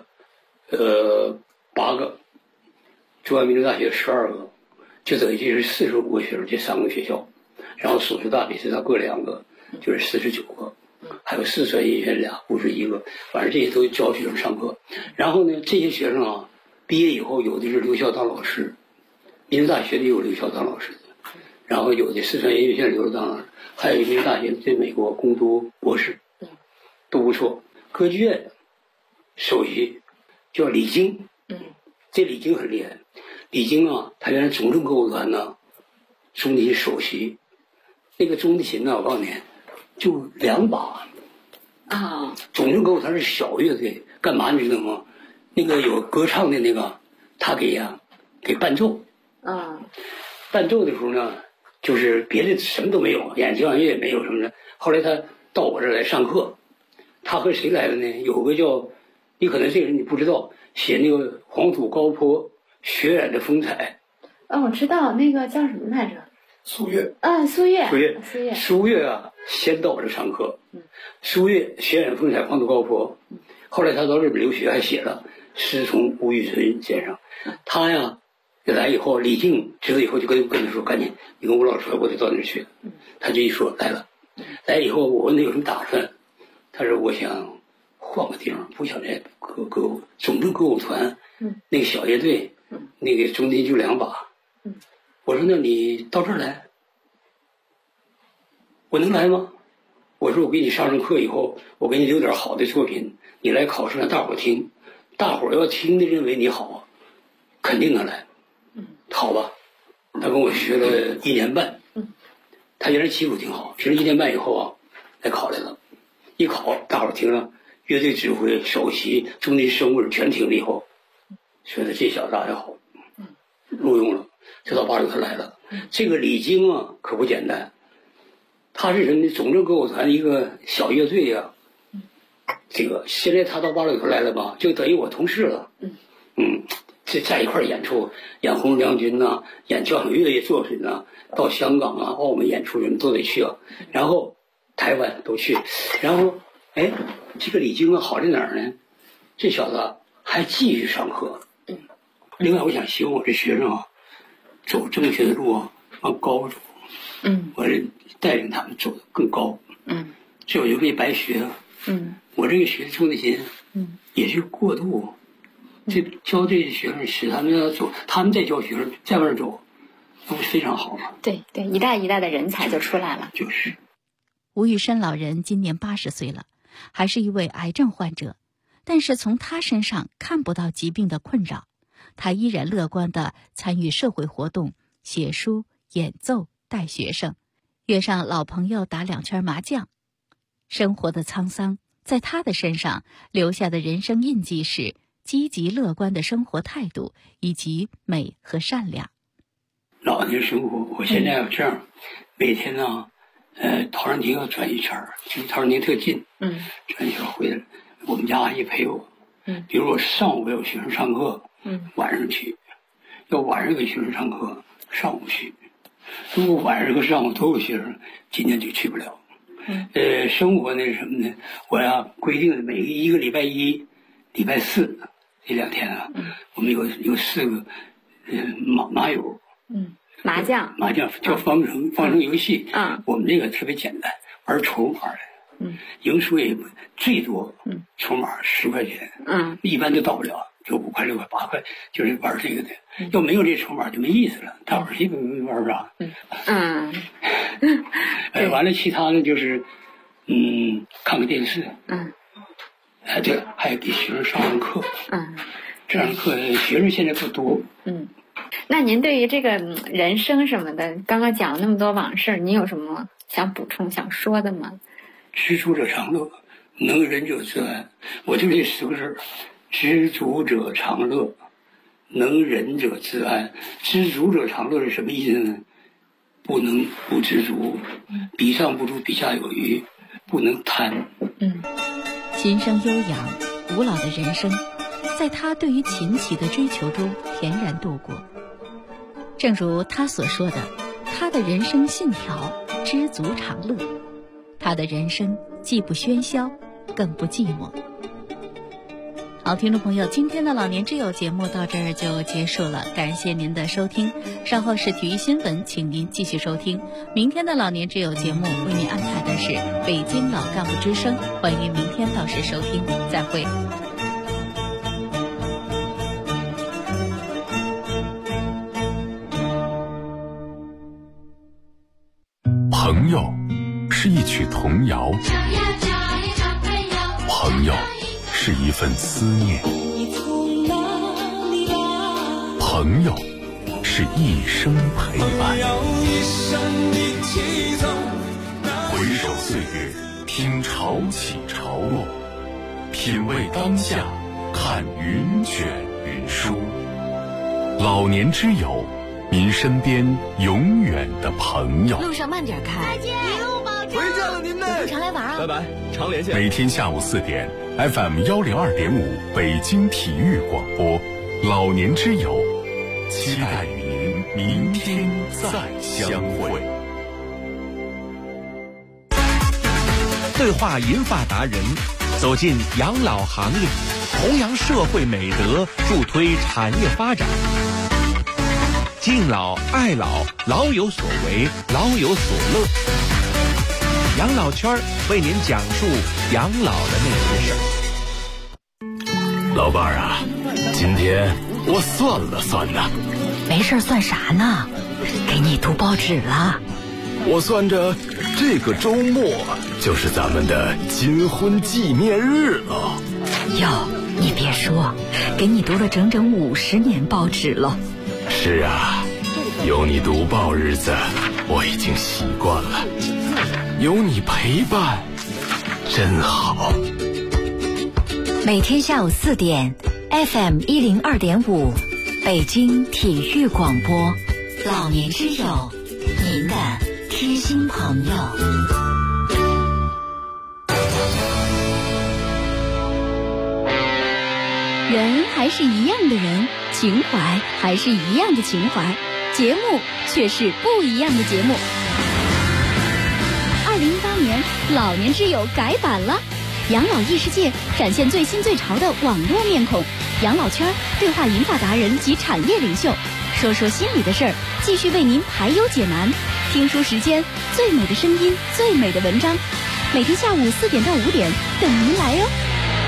8个，中央民族大学12个，就等于这是45个学生，这3个学校，然后首师大、北师大各2个，就是49个。还有四川音乐学院俩，51个，反正这些都教学生上课。然后呢，这些学生啊，毕业以后有的是留校当老师，民族大学里有留校当老师的，然后有的四川音乐学院留校当老师，还有民族大学在美国攻读博士，都不错。歌剧院首席叫李菁，这李菁很厉害。李菁啊，他原来总政歌舞团呢，钟立新首席，那个钟立新呢，我告诉你。就2把啊！ 总政歌舞团是小乐队，干嘛你知道吗？那个有歌唱的那个，他给伴奏。伴奏的时候呢，就是别的什么都没有，演交响乐也没有什么的。后来他到我这儿来上课，他和谁来的呢？有个叫，你可能这个人你不知道，写那个黄土高坡血染的风采。 我知道那个叫什么来着？ 苏越。苏越啊，先到我这上课。苏越血染风采，黄土高坡。后来他到日本留学，还写了师从吴玉存先生。他呀，来以后，李菁知道以后就跟他说：“赶紧，你跟吴老师说，我得到那儿去。”他就一说来了。来以后，我问他有什么打算，他说：“我想换个地方，不想在总政歌舞团那个小乐队，那个中间就2把。”我说：“那你到这儿来，我能来吗？”我说：“我给你上课以后，我给你留点好的作品，你来考试让大伙儿听，大伙儿要听的认为你好，肯定能来。”好吧。他跟我学了1年半。他原来基础挺好，学了1年半以后啊，来考来了。一考，大伙儿听了，乐队指挥、首席、中间生物全听了以后，觉得这小子还好，录用了。就到八路团来了。这个李菁啊，可不简单。他是什么呢？总政歌舞团一个小乐队呀。这个现在他到八路团来了吧，就等于我同事了。这在一块演出，演红娘军呐，演交响乐作品呐，到香港啊、澳门演出什么都得去啊。然后台湾都去。然后这个李菁啊，好在哪儿呢？这小子还继续上课。另外，我想希望我这学生啊，走正确的路啊，往高走。我这带领他们走得更高。这我就没白学了。我这个学钟立新，也是过渡。这教这些学生，使他们要走，他们再教学生再往上走，那不非常好吗？ 对，一代一代的人才就出来了。 就是。 吴玉生老人今年80岁了，还是一位癌症患者，但是从他身上看不到疾病的困扰。他依然乐观地参与社会活动，写书、演奏、带学生，约上老朋友打2圈麻将。生活的沧桑在他的身上留下的人生印记是积极乐观的生活态度以及美和善良。 老年生活，我现在要这样，每天呢，陶然亭要转1圈，离陶然亭特近，转1圈回来，我们家阿姨陪我。比如我上午有学生上课，晚上去；要晚上给学生上课，上午去。如果晚上和上午都有学生，今天就去不了。生活那是什么呢？我呀规定的每一个礼拜1、礼拜4这2天啊，我们有4个麻友， 麻将叫方程游戏。我们这个特别简单，玩筹码的。赢输也最多，筹码10块钱，一般都到不了，就5块、6块、8块，就是玩这个的。要没有这筹码就没意思了，大伙儿谁没玩啥？完了，其他的就是，看个电视， 对，还给学生上完课。这样课学生现在不多。 那您对于这个人生什么的，刚刚讲了那么多往事，您有什么想补充、想说的吗？ 知足者常乐，能忍者自安。我就这4个字：知足者常乐，能忍者自安。知足者常乐是什么意思呢？不能不知足，比上不足，比下有余，不能贪。 琴声悠扬，古老的人生，在他对于琴棋的追求中恬然度过。正如他所说的，他的人生信条：知足常乐。他的人生既不喧嚣，更不寂寞。好，听众朋友，今天的老年之友节目到这儿就结束了，感谢您的收听。稍后是体育新闻，请您继续收听。明天的老年之友节目为您安排的是北京老干部之声，欢迎明天到时收听，再会。 朋友是一曲童谣，朋友是一份思念，朋友是一生陪伴。回首岁月，听潮起潮落，品味当下，看云卷云舒。老年之友，您身边永远的朋友。 路上慢点开，一路保重。回见了您们，常来玩啊！ 拜拜，常连线。 每天下午4点 ，FM 102.5北京体育广播，老年之友，期待与您明天再相会。 对话银发达人，走进养老行列，弘扬社会美德，助推产业发展。敬老爱老，老有所为，老有所乐。养老圈为您讲述养老的那些事儿。 老伴儿啊，今天我算了算呢。 没事算啥呢？给你读报纸了。 我算着这个周末就是咱们的金婚纪念日了。 哟，你别说，给你读了整整50年报纸了。 是啊，有你读报日子，我已经习惯了。有你陪伴，真好。 每天下午4点 ，FM 102.5，北京体育广播，老年之友，您的贴心朋友。 人还是一样的人，情怀还是一样的情怀，节目却是不一样的节目。2018年，老年之友改版了，养老异世界展现最新最潮的网络面孔，养老圈对话银发达人及产业领袖，说说心里的事儿，继续为您排忧解难。听书时间，最美的声音，最美的文章，每天下午4点到5点等您来哟。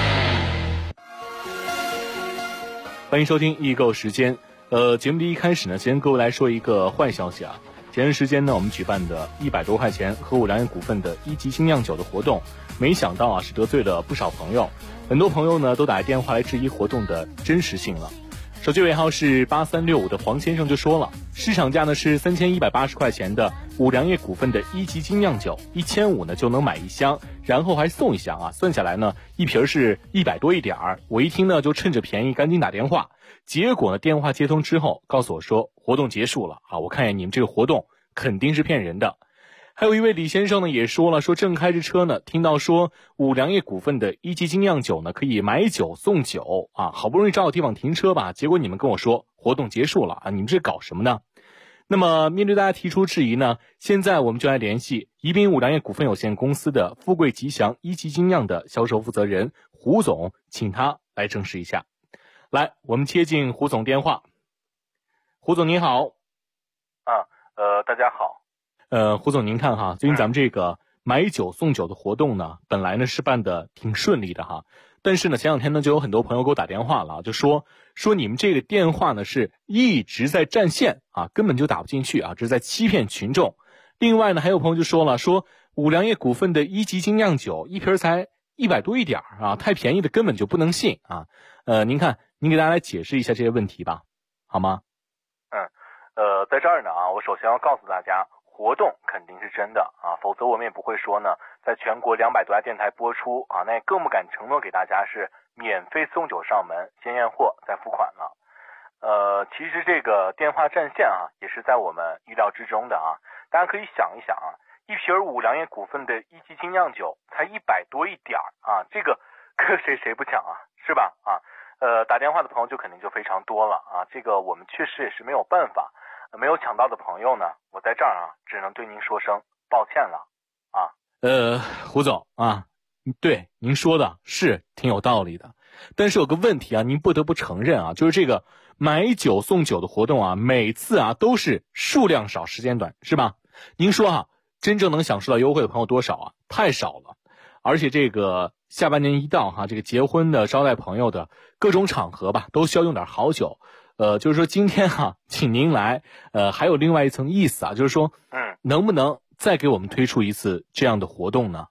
欢迎收听易购时间。节目的一开始呢，先跟各位来说一个坏消息啊。前段时间呢，我们举办的100多块钱和5粮液股份的1级精酿酒的活动，没想到啊是得罪了不少朋友，很多朋友呢都打电话来质疑活动的真实性了。手机尾号是8365的黄先生就说了，市场价呢是3180块钱的5粮液股份的1级精酿酒，1500呢就能买1箱，然后还送1箱啊，算下来呢一瓶是100多一点儿。我一听呢就趁着便宜赶紧打电话，结果呢电话接通之后告诉我说活动结束了啊，我看见你们这个活动肯定是骗人的。还有一位李先生呢也说了，说正开着车呢，听到说5粮液股份的1级精酿酒呢可以买酒送酒啊，好不容易找到地方停车吧，结果你们跟我说活动结束了啊，你们这搞什么呢？那么面对大家提出质疑呢，现在我们就来联系宜宾5粮液股份有限公司的富贵吉祥1级精酿的销售负责人胡总，请他来证实一下。来，我们接进胡总电话。胡总您好。 大家好。 胡总您看哈，最近咱们这个买酒送酒的活动呢，本来呢是办的挺顺利的哈，但是呢前两天呢就有很多朋友给我打电话了，就说你们这个电话呢是一直在占线啊，根本就打不进去啊，这是在欺骗群众。另外呢还有朋友就说了，说5粮液股份的1级精酿酒一瓶才 100多一点啊，太便宜的根本就不能信啊。您看，您给大家来解释一下这些问题吧，好吗？ 在这儿呢啊，我首先要告诉大家，活动肯定是真的啊，否则我们也不会说呢，在全国200多家电台播出啊，那也更不敢承诺给大家是免费送酒上门，先验货再付款了。其实这个电话占线啊，也是在我们预料之中的啊。大家可以想一想啊，一瓶五粮液股份的一级精酿酒才100多一点啊，这个搁谁不抢啊，是吧？啊，打电话的朋友就肯定就非常多了啊，这个我们确实也是没有办法。没有抢到的朋友呢，我在这儿啊，只能对您说声抱歉了啊。 胡总啊，对您说的是挺有道理的，但是有个问题啊，您不得不承认啊，就是这个买酒送酒的活动啊，每次啊都是数量少时间短，是吧？您说啊，真正能享受到优惠的朋友多少啊？太少了。而且这个下半年一到哈，这个结婚的、招待朋友的各种场合吧，都需要用点好酒。就是说今天请您来，还有另外一层意思啊，就是说，能不能再给我们推出一次这样的活动呢？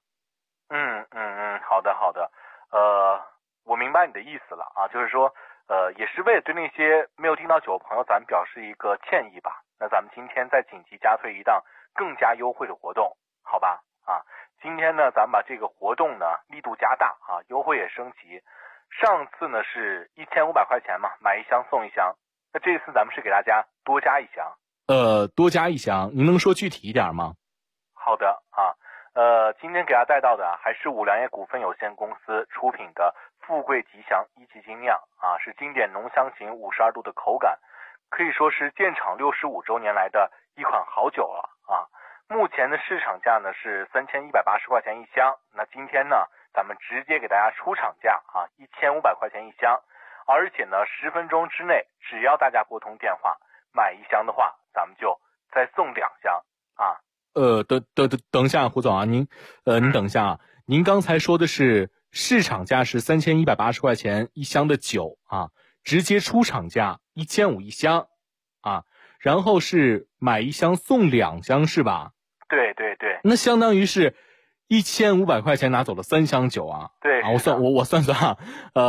好的，我明白你的意思了啊，就是说，也是为了对那些没有订到酒的朋友，咱们表示一个歉意吧。那咱们今天再紧急加推一档更加优惠的活动，好吧？啊，今天呢，咱们把这个活动呢力度加大啊，优惠也升级。上次呢是1500块钱嘛，买一箱送一箱。那这次咱们是给大家多加一箱。 多加一箱，您能说具体一点吗？ 好的啊，今天给大家带到的还是五粮液股份有限公司出品的富贵吉祥一级精酿啊，是经典浓香型52度的口感，可以说是建厂65周年来的一款好酒了啊。目前的市场价呢是3180块钱一箱，那今天呢咱们直接给大家出厂价啊，1500块钱一箱，而且呢10分钟之内，只要大家拨通电话买一箱的话，咱们就再送2箱啊。 等一下，胡总啊，您等一下啊，您刚才说的是市场价是3180块钱一箱的酒啊，直接出厂价1500一箱啊，然后是买一箱送2箱是吧？ 对， 那相当于是1500块钱拿走了3箱酒啊。 对啊，我算啊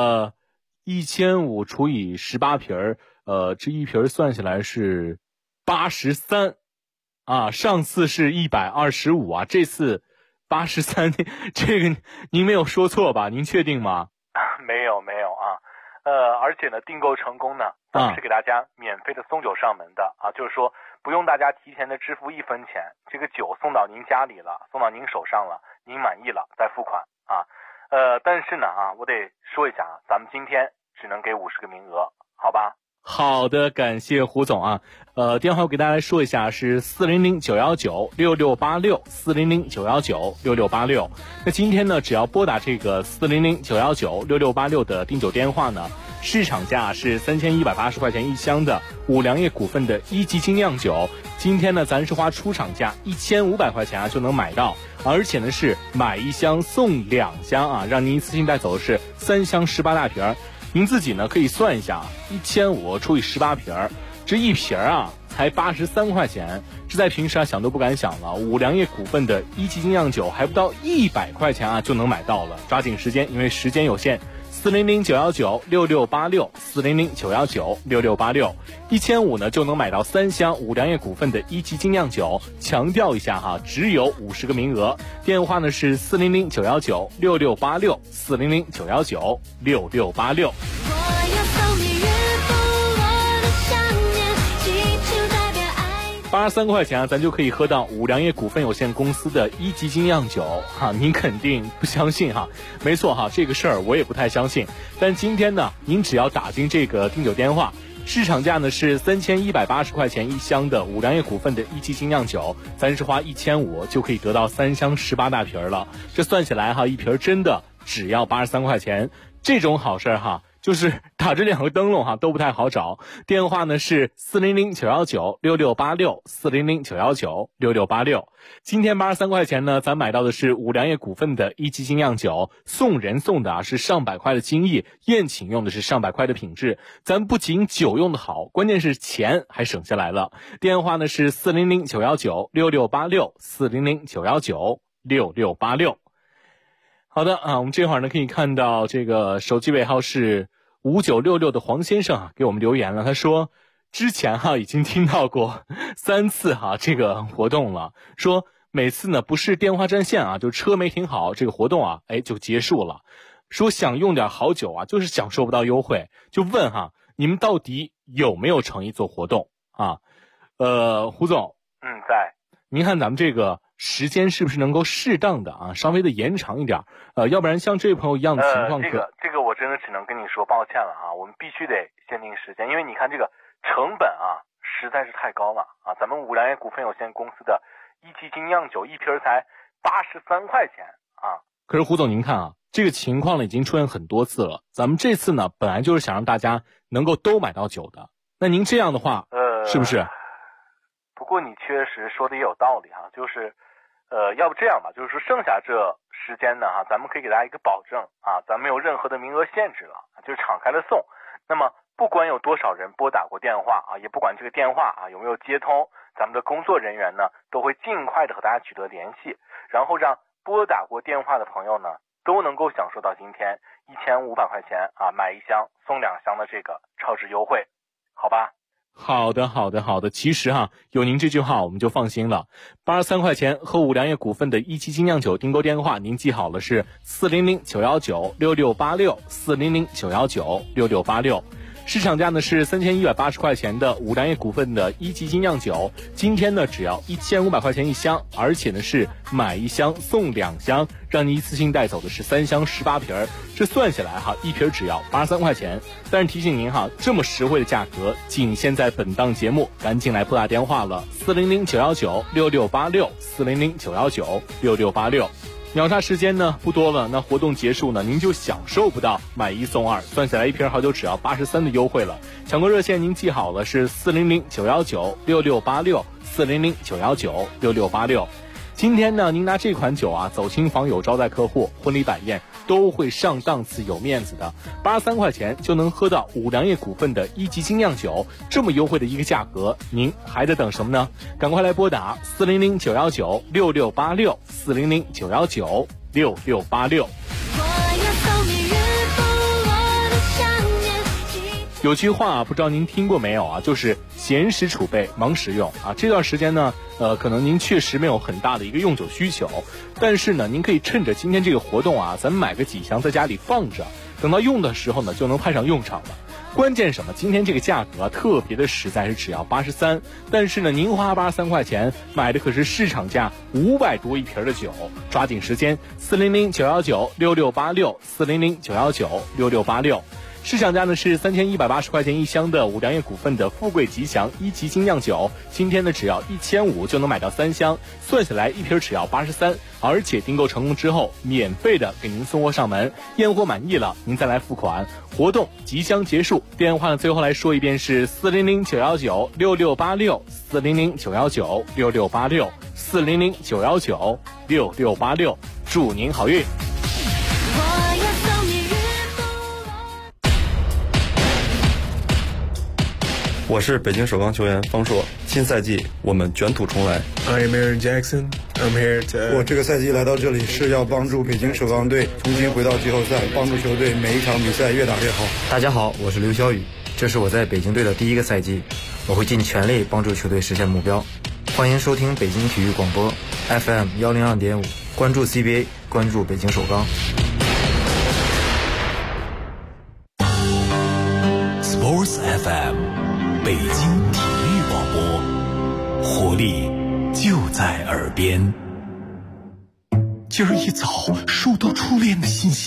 ，1500除以18瓶这一瓶算下来是83啊，上次是125啊，这次83，这个您没有说错吧？您确定吗？ 没有啊，而且呢，订购成功呢，咱们是给大家免费的送酒上门的啊，就是说不用大家提前的支付1分钱，这个酒送到您家里了，送到您手上了，您满意了再付款啊。但是呢啊，我得说一下啊，咱们今天只能给50个名额，好吧？ 好的，感谢胡总啊。电话我给大家来说一下，是400-919-6686，400-919-6686。那今天呢，只要拨打这个400-919-6686的订酒电话呢，市场价是3180块钱一箱的五粮液股份的一级精酿酒，今天呢，咱是花出厂价1500块钱啊就能买到，而且呢是买一箱送2箱啊，让您一次性带走的是3箱18大瓶。您自己呢可以算一下，1500除以18瓶，这一瓶啊才83块钱，这在平时啊想都不敢想了。五粮液股份的一级精酿酒还不到100块钱啊就能买到了，抓紧时间，因为时间有限。400-919-6686，400-919-6686，1500呢就能买到3箱五粮液股份的一级精酿酒。强调一下哈，只有50个名额。电话呢是400-919-6686，400-919-6686。83块钱啊，咱就可以喝到五粮液股份有限公司的一级精酿酒哈，您肯定不相信哈？没错哈，这个事儿我也不太相信。但今天呢，您只要打进这个订酒电话，市场价呢是3180块钱一箱的五粮液股份的一级精酿酒，咱是花1500就可以得到3箱18大瓶了。这算起来哈，一瓶真的只要83块钱，这种好事哈。就是打这2个灯笼哈都不太好找，电话呢是400-919-6686，400-919-6686。今天83块钱呢，咱买到的是五粮液股份的一级精酿酒，送人送的是上百块的精益，宴请用的是上百块的品质。咱不仅酒用的好，关键是钱还省下来了。电话呢是400-919-6686，400-919-6686。 好的啊，我们这会儿呢可以看到这个手机尾号是5966的黄先生啊给我们留言了，他说之前已经听到过3次这个活动了，说每次呢不是电话占线啊，就车没停好，这个活动就结束了。说想用点好酒就是享受不到优惠，就问你们到底有没有诚意做活动啊？胡总， 在。 您看咱们这个时间是不是能够适当的稍微的延长一点？要不然像这位朋友一样的情况这个我真的只能跟你说抱歉了我们必须得限定时间，因为你看这个成本实在是太高了咱们五粮液股份有限公司的一级精酿酒一瓶才83块钱可是胡总您看这个情况呢已经出现很多次了，咱们这次呢本来就是想让大家能够都买到酒的，那您这样的话是不是？ 不过你确实说的也有道理就是要不这样吧，就是说剩下这时间呢咱们可以给大家一个保证咱没有任何的名额限制了，就是敞开了送。那么不管有多少人拨打过电话也不管这个电话有没有接通，咱们的工作人员呢都会尽快的和大家取得联系，然后让拨打过电话的朋友呢都能够享受到今天1500块钱买1箱送2箱的这个超值优惠，好吧？ 好的，其实有您这句话我们就放心了。83块钱和五粮液股份的一级精酿酒订购电话您记好了，是400-919-6686 400-919-6686。市场价呢是3180块钱的五粮液股份的一级精酿酒，今天呢只要1500块钱1箱，而且呢是买1箱送2箱，让你一次性带走的是3箱18瓶，这算下来一瓶只要83块钱。但是提醒您这么实惠的价格仅限在本档节目，赶紧来拨打电话了，400-919-6686 400-919-6686。秒杀时间呢不多了，那活动结束呢您就享受不到买1送2，算下来一瓶好酒只要83的优惠了。抢购热线您记好了，是400-919-6686 400-919-6686。今天呢您拿这款酒走亲访友招待客户婚礼摆宴都会上档次有面子的，83块钱就能喝到五粮液股份的一级精酿酒，这么优惠的一个价格，您还在等什么呢？赶快来拨打400-919-6686 400-919-6686。有句话不知道您听过没有就是闲时储备忙时用这段时间呢可能您确实没有很大的一个用酒需求，但是呢您可以趁着今天这个活动咱们买个几箱在家里放着，等到用的时候呢就能派上用场了。关键什么？今天这个价格特别的实在，是只要83，但是呢您花83块钱买的可是市场价500多一瓶的酒，抓紧时间400-919-6686 400-919-6686。市场价呢是3180块钱1箱的五粮液股份的富贵吉祥一级精酿酒，今天呢只要1500就能买到3箱，算下来一瓶只要83，而且订购成功之后免费的给您送货上门，验货满意了您再来付款。活动即将结束，电话呢最后来说一遍是400-919-6686 400-919-6686 400-919-6686。祝您好运。 我是北京首钢球员方硕，新赛季我们卷土重来。 I am Aaron Jackson. I'm here to... 我这个赛季来到这里是要帮助北京首钢队重新回到季后赛，帮助球队每一场比赛越打越好。 大家好，我是刘晓宇，这是我在北京队的第一个赛季，我会尽全力帮助球队实现目标。欢迎收听北京体育广播 FM 102.5，关注 CBA， 关注北京首钢。 Sports FM， 北京体育广播，活力就在耳边。今儿一早收到初恋的信息。